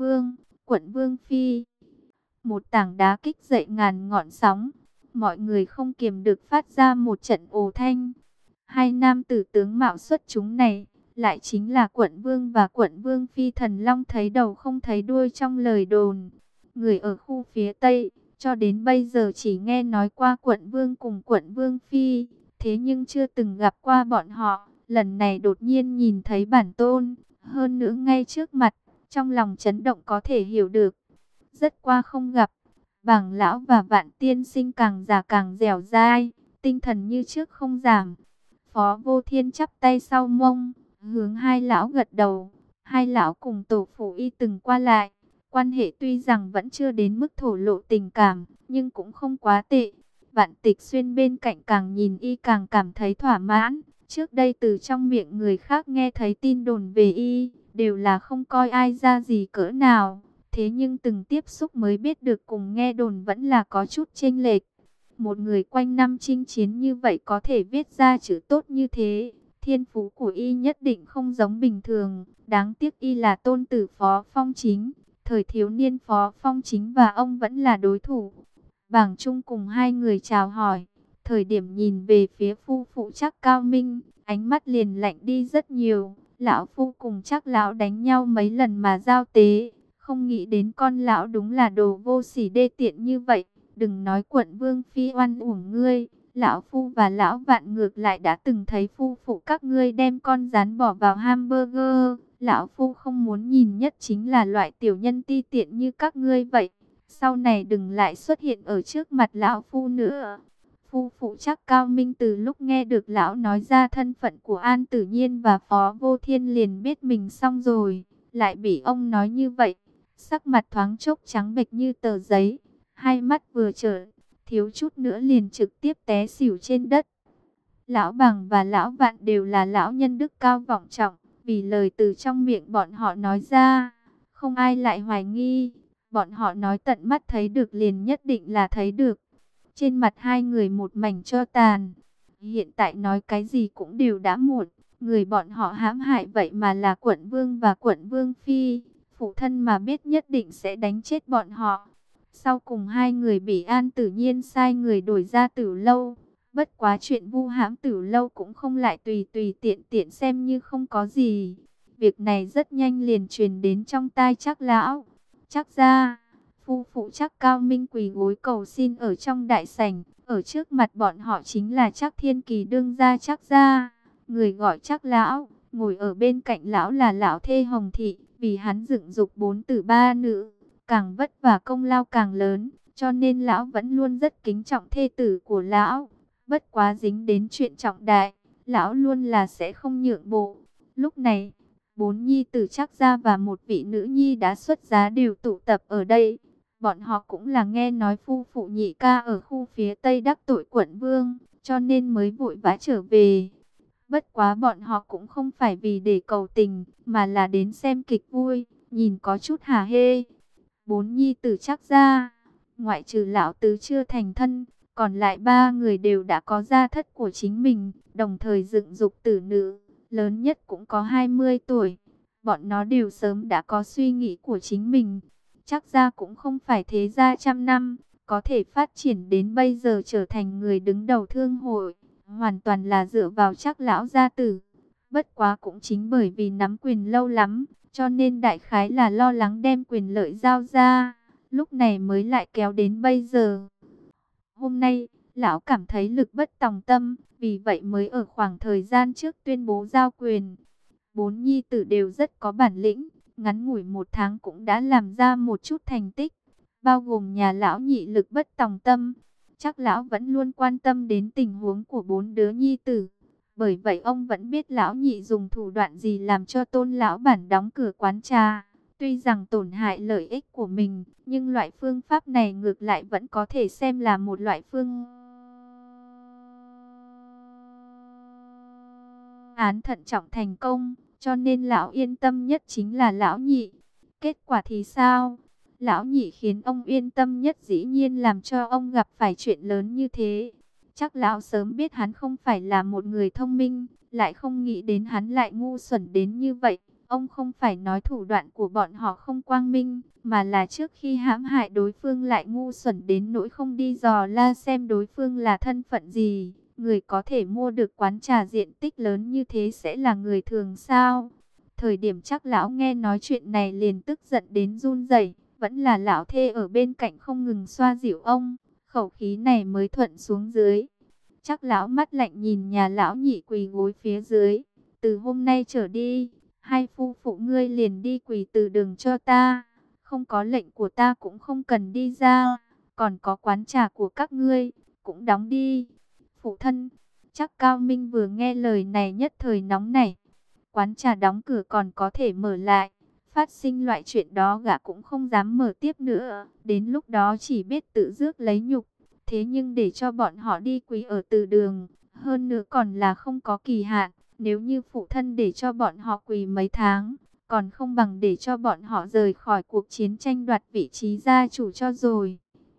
quận vương phi. Một tảng đá kích dậy ngàn ngọn sóng, mọi người không kiềm được phát ra một trận ồ thanh. Hai nam tử tướng mạo xuất chúng này, lại chính là quận vương và quận vương phi Thần Long thấy đầu không thấy đuôi trong lời đồn. Người ở khu phía Tây, cho đến bây giờ chỉ nghe nói qua quận vương cùng quận vương phi, thế nhưng chưa từng gặp qua bọn họ. Lần này đột nhiên nhìn thấy bản tôn, hơn nữa ngay trước mặt, trong lòng chấn động có thể hiểu được. Rất qua không gặp, Bàng lão và Vạn tiên sinh càng già càng dẻo dai, tinh thần như trước không giảm. Phó Vô Thiên chắp tay sau mông, hướng hai lão gật đầu. Hai lão cùng tổ phụ y từng qua lại, quan hệ tuy rằng vẫn chưa đến mức thổ lộ tình cảm, nhưng cũng không quá tệ. Vạn Tịch Xuyên bên cạnh càng nhìn y càng cảm thấy thỏa mãn. Trước đây từ trong miệng người khác nghe thấy tin đồn về y, đều là không coi ai ra gì cỡ nào. Thế nhưng từng tiếp xúc mới biết được cùng nghe đồn vẫn là có chút chênh lệch. Một người quanh năm chinh chiến như vậy có thể viết ra chữ tốt như thế, thiên phú của y nhất định không giống bình thường. Đáng tiếc y là tôn tử Phó Phong Chính, thời thiếu niên Phó Phong Chính và ông vẫn là đối thủ. Bàng Trung cùng hai người chào hỏi, thời điểm nhìn về phía phu phụ Trác Cao Minh, ánh mắt liền lạnh đi rất nhiều. Lão phu cùng Trác lão đánh nhau mấy lần mà giao tế, không nghĩ đến con lão đúng là đồ vô sỉ đê tiện như vậy. Đừng nói quận vương phi oan uổng ngươi, lão phu và lão Vạn ngược lại đã từng thấy phu phụ các ngươi đem con rắn bỏ vào hamburger. Lão phu không muốn nhìn nhất chính là loại tiểu nhân ti tiện như các ngươi vậy. Sau này đừng lại xuất hiện ở trước mặt lão phu nữa. Phu phụ Trác Cao Minh từ lúc nghe được lão nói ra thân phận của An Tử Nhiên và Phó Vô Thiên liền biết mình xong rồi. Lại bị ông nói như vậy, sắc mặt thoáng chốc trắng bệch như tờ giấy. Hai mắt vừa trợn, thiếu chút nữa liền trực tiếp té xỉu trên đất. Lão Bằng và Lão Vạn đều là lão nhân đức cao vọng trọng, vì lời từ trong miệng bọn họ nói ra, không ai lại hoài nghi. Bọn họ nói tận mắt thấy được liền nhất định là thấy được. Trên mặt hai người một mảnh tro tàn. Hiện tại nói cái gì cũng đều đã muộn. Người bọn họ hãm hại vậy mà là quận vương và quận vương phi. Phụ thân mà biết nhất định sẽ đánh chết bọn họ. Sau cùng hai người bị An Tử Nhiên sai người đổi ra Tử lâu. Bất quá chuyện vu hãm Tử lâu cũng không lại tùy tùy tiện tiện xem như không có gì. Việc này rất nhanh liền truyền đến trong tai Trác lão. Trác gia, phu phụ Trác Cao Minh quỳ gối cầu xin ở trong đại sảnh. Ở trước mặt bọn họ chính là Trác Thiên Kỳ đương gia Trác gia. Người gọi Trác lão, ngồi ở bên cạnh lão là lão thê Hồng Thị. Vì hắn dựng dục 4 tử 3 nữ, càng vất vả công lao càng lớn, cho nên lão vẫn luôn rất kính trọng thê tử của lão. Bất quá dính đến chuyện trọng đại, lão luôn là sẽ không nhượng bộ. Lúc này, 4 nhi tử Trác gia và một vị nữ nhi đã xuất giá đều tụ tập ở đây. Bọn họ cũng là nghe nói phu phụ nhị ca ở khu phía Tây đắc tội quận vương, cho nên mới vội vã trở về. Bất quá bọn họ cũng không phải vì để cầu tình, mà là đến xem kịch vui, nhìn có chút hả hê. 4 nhi tử Trác gia, ngoại trừ lão tứ chưa thành thân, Còn lại ba người đều đã có gia thất của chính mình, đồng thời dựng dục tử nữ, lớn nhất cũng có 20 tuổi. Bọn nó đều sớm đã có suy nghĩ của chính mình. Chắc gia cũng không phải thế gia trăm năm, có thể phát triển đến bây giờ trở thành người đứng đầu thương hội, hoàn toàn là dựa vào Trác lão gia tử. Bất quá cũng chính bởi vì nắm quyền lâu lắm, cho nên đại khái là lo lắng đem quyền lợi giao ra, lúc này mới lại kéo đến bây giờ. Hôm nay, lão cảm thấy lực bất tòng tâm, vì vậy mới ở khoảng thời gian trước tuyên bố giao quyền. Bốn nhi tử đều rất có bản lĩnh, ngắn ngủi 1 tháng cũng đã làm ra một chút thành tích, bao gồm nhà lão nhị lực bất tòng tâm. Chắc lão vẫn luôn quan tâm đến tình huống của 4 đứa nhi tử. Bởi vậy ông vẫn biết lão nhị dùng thủ đoạn gì làm cho Tôn lão bản đóng cửa quán trà. Tuy rằng tổn hại lợi ích của mình, nhưng loại phương pháp này ngược lại vẫn có thể xem là một loại phương án thận trọng thành công, cho nên lão yên tâm nhất chính là lão nhị. Kết quả thì sao? Lão nhị khiến ông yên tâm nhất dĩ nhiên làm cho ông gặp phải chuyện lớn như thế. Chắc lão sớm biết hắn không phải là một người thông minh, lại không nghĩ đến hắn lại ngu xuẩn đến như vậy. Ông không phải nói thủ đoạn của bọn họ không quang minh, mà là trước khi hãm hại đối phương lại ngu xuẩn đến nỗi không đi dò la xem đối phương là thân phận gì. Người có thể mua được quán trà diện tích lớn như thế sẽ là người thường sao? Thời điểm chắc lão nghe nói chuyện này liền tức giận đến run rẩy, vẫn là lão thê ở bên cạnh không ngừng xoa dịu ông, khẩu khí này mới thuận xuống dưới. Chắc lão mắt lạnh nhìn nhà lão nhị quỳ gối phía dưới. Từ hôm nay trở đi, hai phu phụ ngươi liền đi quỳ từ đường cho ta. Không có lệnh của ta cũng không cần đi ra. Còn có quán trà của các ngươi, cũng đóng đi. Phụ thân, chắc Cao Minh vừa nghe lời này nhất thời nóng nảy. Quán trà đóng cửa còn có thể mở lại. Phát sinh loại chuyện đó gã cũng không dám mở tiếp nữa. Đến lúc đó chỉ biết tự rước lấy nhục. Thế nhưng để cho bọn họ đi quỳ ở từ đường, hơn nữa còn là không có kỳ hạn. Nếu như phụ thân để cho bọn họ quỳ mấy tháng, còn không bằng để cho bọn họ rời khỏi cuộc chiến tranh đoạt vị trí gia chủ cho rồi.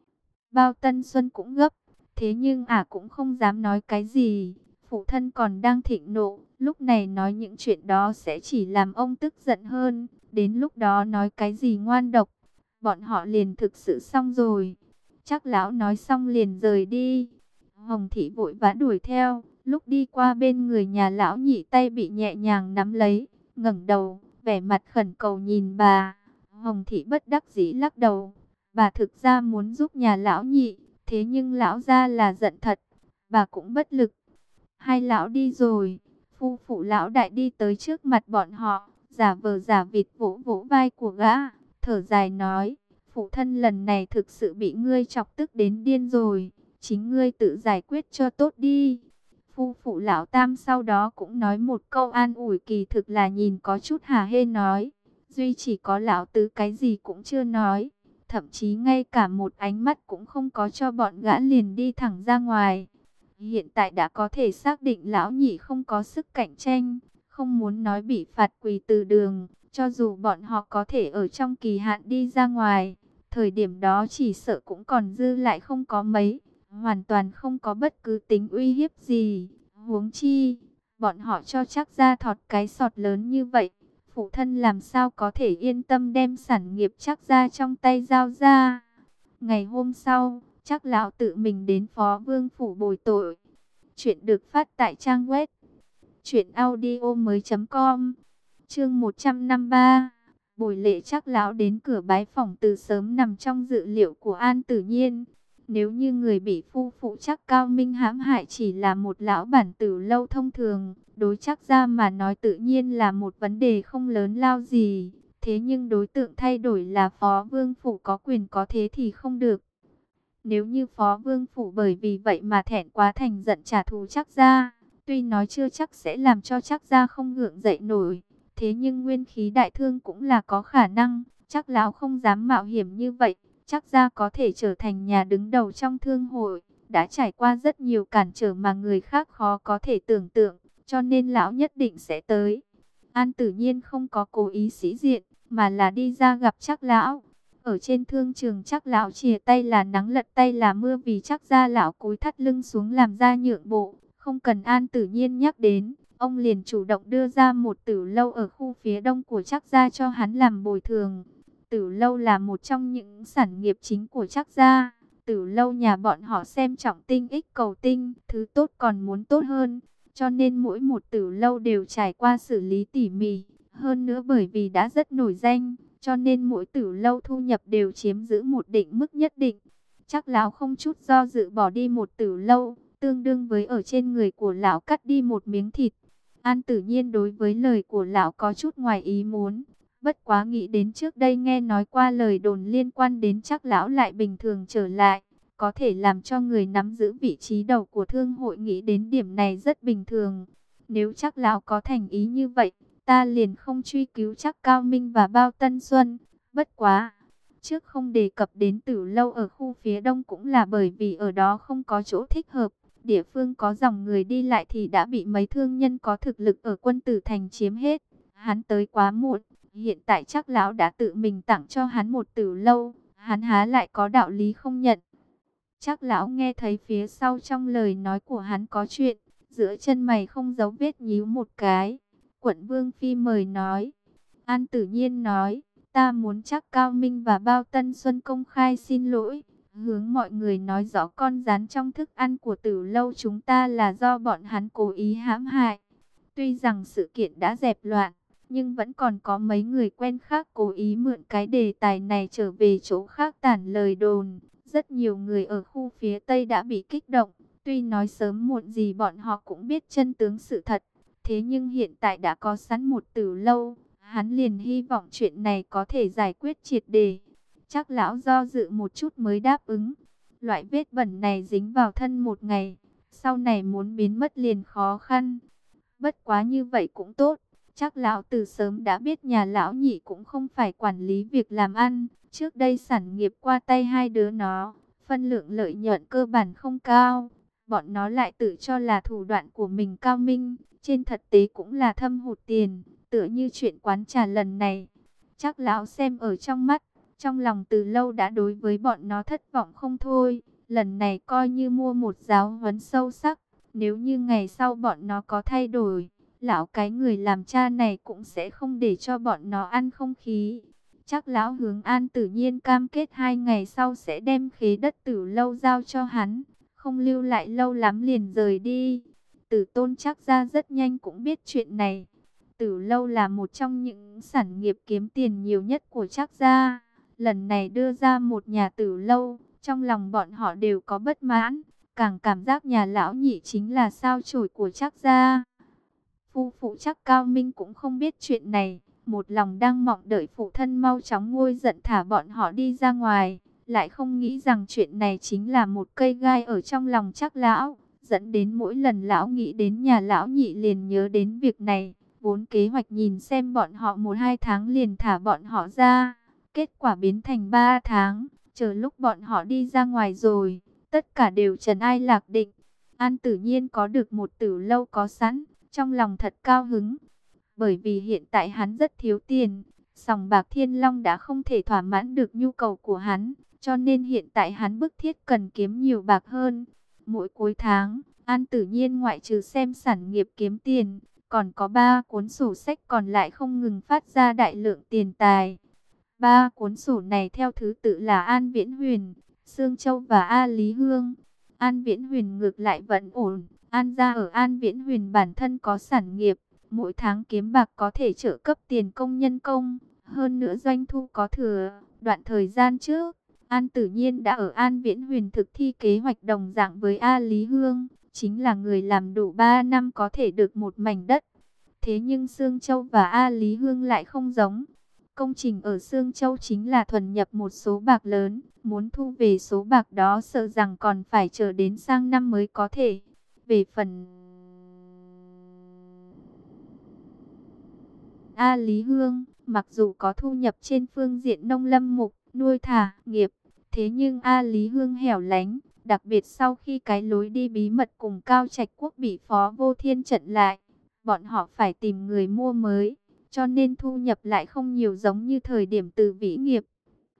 Bao Tân Xuân cũng gấp, thế nhưng cũng không dám nói cái gì. Phụ thân còn đang thịnh nộ, lúc này nói những chuyện đó sẽ chỉ làm ông tức giận hơn. Đến lúc đó nói cái gì ngoan độc, bọn họ liền thực sự xong rồi. Chắc lão nói xong liền rời đi. Hồng Thị vội vã đuổi theo, lúc đi qua bên người nhà lão nhị tay bị nhẹ nhàng nắm lấy, ngẩng đầu, vẻ mặt khẩn cầu nhìn bà. Hồng Thị bất đắc dĩ lắc đầu, bà thực ra muốn giúp nhà lão nhị, thế nhưng lão gia là giận thật, bà cũng bất lực. Hai lão đi rồi, phu phụ lão đại đi tới trước mặt bọn họ, giả vờ giả vịt vỗ vỗ vai của gã, thở dài nói, phụ thân lần này thực sự bị ngươi chọc tức đến điên rồi, chính ngươi tự giải quyết cho tốt đi. Phu phụ lão tam sau đó cũng nói một câu an ủi, kỳ thực là nhìn có chút hả hê nói, duy chỉ có lão tứ cái gì cũng chưa nói, thậm chí ngay cả một ánh mắt cũng không có cho bọn gã liền đi thẳng ra ngoài. Hiện tại đã có thể xác định lão nhị không có sức cạnh tranh, không muốn nói bị phạt quỳ từ đường, cho dù bọn họ có thể ở trong kỳ hạn đi ra ngoài, thời điểm đó chỉ sợ cũng còn dư lại không có mấy, hoàn toàn không có bất cứ tính uy hiếp gì. Huống chi, bọn họ cho chắc ra thọt cái sọt lớn như vậy, phụ thân làm sao có thể yên tâm đem sản nghiệp chắc ra trong tay giao ra. Ngày hôm sau, chắc lão tự mình đến Phó Vương phủ bồi tội. Chuyện được phát tại trang web truyệnaudiomoi.com. Chương 153. Bồi lễ chắc lão đến cửa bái phỏng từ sớm nằm trong dự liệu của An Tử Nhiên. Nếu như người bị phu phụ chắc Cao Minh hãm hại chỉ là một lão bản tử lâu thông thường, đối chắc ra mà nói tự nhiên là một vấn đề không lớn lao gì. Thế nhưng đối tượng thay đổi là Phó Vương phủ có quyền có thế thì không được. Nếu như Phó Vương phủ bởi vì vậy mà thẹn quá thành giận trả thù chắc ra, tuy nói chưa chắc sẽ làm cho chắc ra không gượng dậy nổi, thế nhưng nguyên khí đại thương cũng là có khả năng. Chắc lão không dám mạo hiểm như vậy, chắc ra có thể trở thành nhà đứng đầu trong thương hội, đã trải qua rất nhiều cản trở mà người khác khó có thể tưởng tượng, cho nên lão nhất định sẽ tới. An Tử Nhiên không có cố ý sĩ diện, mà là đi ra gặp chắc lão. Ở trên thương trường Trác lão chìa tay là nắng lật tay là mưa, vì Trác gia lão cúi thắt lưng xuống làm ra nhượng bộ, không cần An Tử Nhiên nhắc đến, ông liền chủ động đưa ra một tử lâu ở khu phía đông của Trác gia cho hắn làm bồi thường. Tử lâu là một trong những sản nghiệp chính của Trác gia. Tử lâu nhà bọn họ xem trọng tinh ích cầu tinh, thứ tốt còn muốn tốt hơn, cho nên mỗi một tử lâu đều trải qua xử lý tỉ mỉ. Hơn nữa bởi vì đã rất nổi danh, cho nên mỗi tử lâu thu nhập đều chiếm giữ một định mức nhất định. Chắc lão không chút do dự bỏ đi một tử lâu, tương đương với ở trên người của lão cắt đi một miếng thịt. An Tử Nhiên đối với lời của lão có chút ngoài ý muốn. Bất quá nghĩ đến trước đây nghe nói qua lời đồn liên quan đến Trác lão lại bình thường trở lại, có thể làm cho người nắm giữ vị trí đầu của thương hội nghĩ đến điểm này rất bình thường. Nếu Trác lão có thành ý như vậy, ta liền không truy cứu Trác Cao Minh và Bao Tân Xuân. Bất quá, trước không đề cập đến tử lâu ở khu phía đông cũng là bởi vì ở đó không có chỗ thích hợp. Địa phương có dòng người đi lại thì đã bị mấy thương nhân có thực lực ở Quân Tử Thành chiếm hết. Hắn tới quá muộn, hiện tại Trác lão đã tự mình tặng cho hắn một tử lâu, hắn há lại có đạo lý không nhận. Trác lão nghe thấy phía sau trong lời nói của hắn có chuyện, giữa chân mày không giấu vết nhíu một cái. Quận Vương Phi mời nói. An Tử Nhiên nói, ta muốn Trác Cao Minh và Bao Tân Xuân công khai xin lỗi, hướng mọi người nói rõ con rắn trong thức ăn của tử lâu chúng ta là do bọn hắn cố ý hãm hại. Tuy rằng sự kiện đã dẹp loạn, nhưng vẫn còn có mấy người quen khác cố ý mượn cái đề tài này trở về chỗ khác tản lời đồn. Rất nhiều người ở khu phía Tây đã bị kích động, tuy nói sớm muộn gì bọn họ cũng biết chân tướng sự thật. Thế nhưng hiện tại đã có sẵn một tử lâu, hắn liền hy vọng chuyện này có thể giải quyết triệt đề. Chắc lão do dự một chút mới đáp ứng. Loại vết bẩn này dính vào thân một ngày, sau này muốn biến mất liền khó khăn. Bất quá như vậy cũng tốt. Chắc lão từ sớm đã biết nhà lão nhị cũng không phải quản lý việc làm ăn. Trước đây sản nghiệp qua tay hai đứa nó, phân lượng lợi nhuận cơ bản không cao. Bọn nó lại tự cho là thủ đoạn của mình cao minh, trên thực tế cũng là thâm hụt tiền, tựa như chuyện quán trà lần này. Chắc lão xem ở trong mắt, trong lòng từ lâu đã đối với bọn nó thất vọng không thôi. Lần này coi như mua một giáo huấn sâu sắc, nếu như ngày sau bọn nó có thay đổi, lão cái người làm cha này cũng sẽ không để cho bọn nó ăn không khí. Chắc lão hướng An Tử Nhiên cam kết 2 ngày sau sẽ đem khế đất tử lâu giao cho hắn, không lưu lại lâu lắm liền rời đi. Tử Tôn Trác gia rất nhanh cũng biết chuyện này. Tử lâu là một trong những sản nghiệp kiếm tiền nhiều nhất của Trác gia. Lần này đưa ra một nhà tử lâu, trong lòng bọn họ đều có bất mãn, càng cảm giác nhà lão nhị chính là sao chổi của Trác gia. Phu phụ Trác Cao Minh cũng không biết chuyện này, một lòng đang mong đợi phụ thân mau chóng nguôi giận thả bọn họ đi ra ngoài, lại không nghĩ rằng chuyện này chính là một cây gai ở trong lòng Trác lão, dẫn đến mỗi lần lão nghĩ đến nhà lão nhị liền nhớ đến việc này, vốn kế hoạch nhìn xem bọn họ 1-2 tháng liền thả bọn họ ra, kết quả biến thành 3 tháng, chờ lúc bọn họ đi ra ngoài rồi, tất cả đều trần ai lạc định. An Tử Nhiên có được một tử lâu có sẵn, trong lòng thật cao hứng. Bởi vì hiện tại hắn rất thiếu tiền, sòng bạc Thiên Long đã không thể thỏa mãn được nhu cầu của hắn, cho nên hiện tại hắn bức thiết cần kiếm nhiều bạc hơn. Mỗi cuối tháng, An Tử Nhiên ngoại trừ xem sản nghiệp kiếm tiền, còn có 3 cuốn sổ sách còn lại không ngừng phát ra đại lượng tiền tài. 3 cuốn sổ này theo thứ tự là An Viễn Huyền, Sương Châu và A Lý Hương. An Viễn Huyền ngược lại vẫn ổn. An gia ở An Viễn Huyền bản thân có sản nghiệp, mỗi tháng kiếm bạc có thể trợ cấp tiền công nhân công, hơn nữa doanh thu có thừa. Đoạn thời gian trước, An Tử Nhiên đã ở An Viễn Huyền thực thi kế hoạch đồng dạng với A Lý Hương, chính là người làm đủ 3 năm có thể được một mảnh đất. Thế nhưng Sương Châu và A Lý Hương lại không giống. Công trình ở Sương Châu chính là thuần nhập một số bạc lớn, muốn thu về số bạc đó sợ rằng còn phải chờ đến sang năm mới có thể. Về phần A Lý Hương, mặc dù có thu nhập trên phương diện nông lâm mục, nuôi thả, nghiệp, thế nhưng A Lý Hương hẻo lánh, đặc biệt sau khi cái lối đi bí mật cùng Cao Trạch Quốc bị Phó Vô Thiên chặn lại, bọn họ phải tìm người mua mới, cho nên thu nhập lại không nhiều giống như thời điểm từ Vĩ Nghiệp.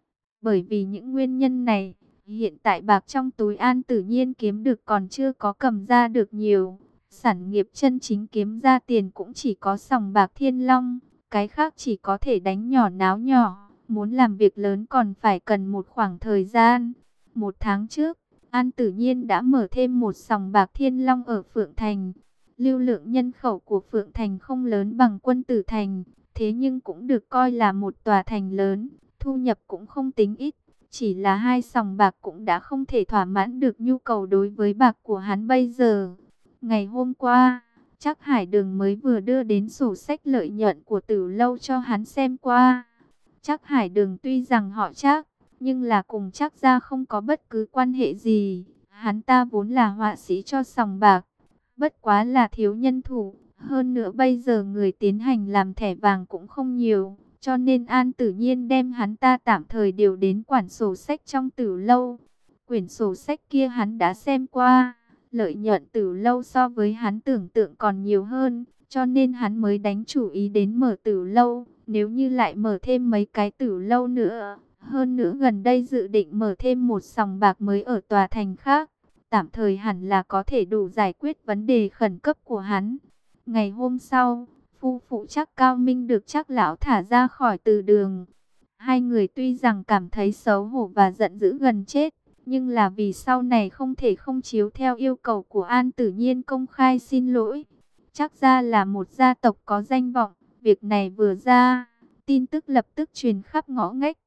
Bởi vì những nguyên nhân này, hiện tại bạc trong túi An Tử Nhiên kiếm được còn chưa có cầm ra được nhiều. Sản nghiệp chân chính kiếm ra tiền cũng chỉ có sòng bạc Thiên Long, cái khác chỉ có thể đánh nhỏ náo nhỏ. Muốn làm việc lớn còn phải cần một khoảng thời gian. 1 tháng trước, An Tử Nhiên đã mở thêm một sòng bạc Thiên Long ở Phượng Thành. Lưu lượng nhân khẩu của Phượng Thành không lớn bằng Quân Tử Thành, thế nhưng cũng được coi là một tòa thành lớn, thu nhập cũng không tính ít. Chỉ là 2 sòng bạc cũng đã không thể thỏa mãn được nhu cầu đối với bạc của hắn bây giờ. Ngày hôm qua, Trác Hải Đường mới vừa đưa đến sổ sách lợi nhuận của Tử Lâu cho hắn xem qua. Trác Hải Đường tuy rằng họ Trác, nhưng là cùng Trác gia không có bất cứ quan hệ gì. Hắn ta vốn là họa sĩ cho sòng bạc, bất quá là thiếu nhân thủ. Hơn nữa bây giờ người tiến hành làm thẻ vàng cũng không nhiều, cho nên An Tử Nhiên đem hắn ta tạm thời điều đến quản sổ sách trong Tử Lâu. Quyển sổ sách kia hắn đã xem qua, lợi nhuận Tử Lâu so với hắn tưởng tượng còn nhiều hơn, cho nên hắn mới đánh chủ ý đến mở Tử Lâu. Nếu như lại mở thêm mấy cái Tử Lâu nữa, hơn nữa gần đây dự định mở thêm một sòng bạc mới ở tòa thành khác, tạm thời hẳn là có thể đủ giải quyết vấn đề khẩn cấp của hắn. Ngày hôm sau, phu phụ Trác Cao Minh được Trác lão thả ra khỏi từ đường. Hai người tuy rằng cảm thấy xấu hổ và giận dữ gần chết, nhưng là vì sau này không thể không chiếu theo yêu cầu của An Tử Nhiên công khai xin lỗi. Trác gia là một gia tộc có danh vọng, việc này vừa ra, tin tức lập tức truyền khắp ngõ ngách.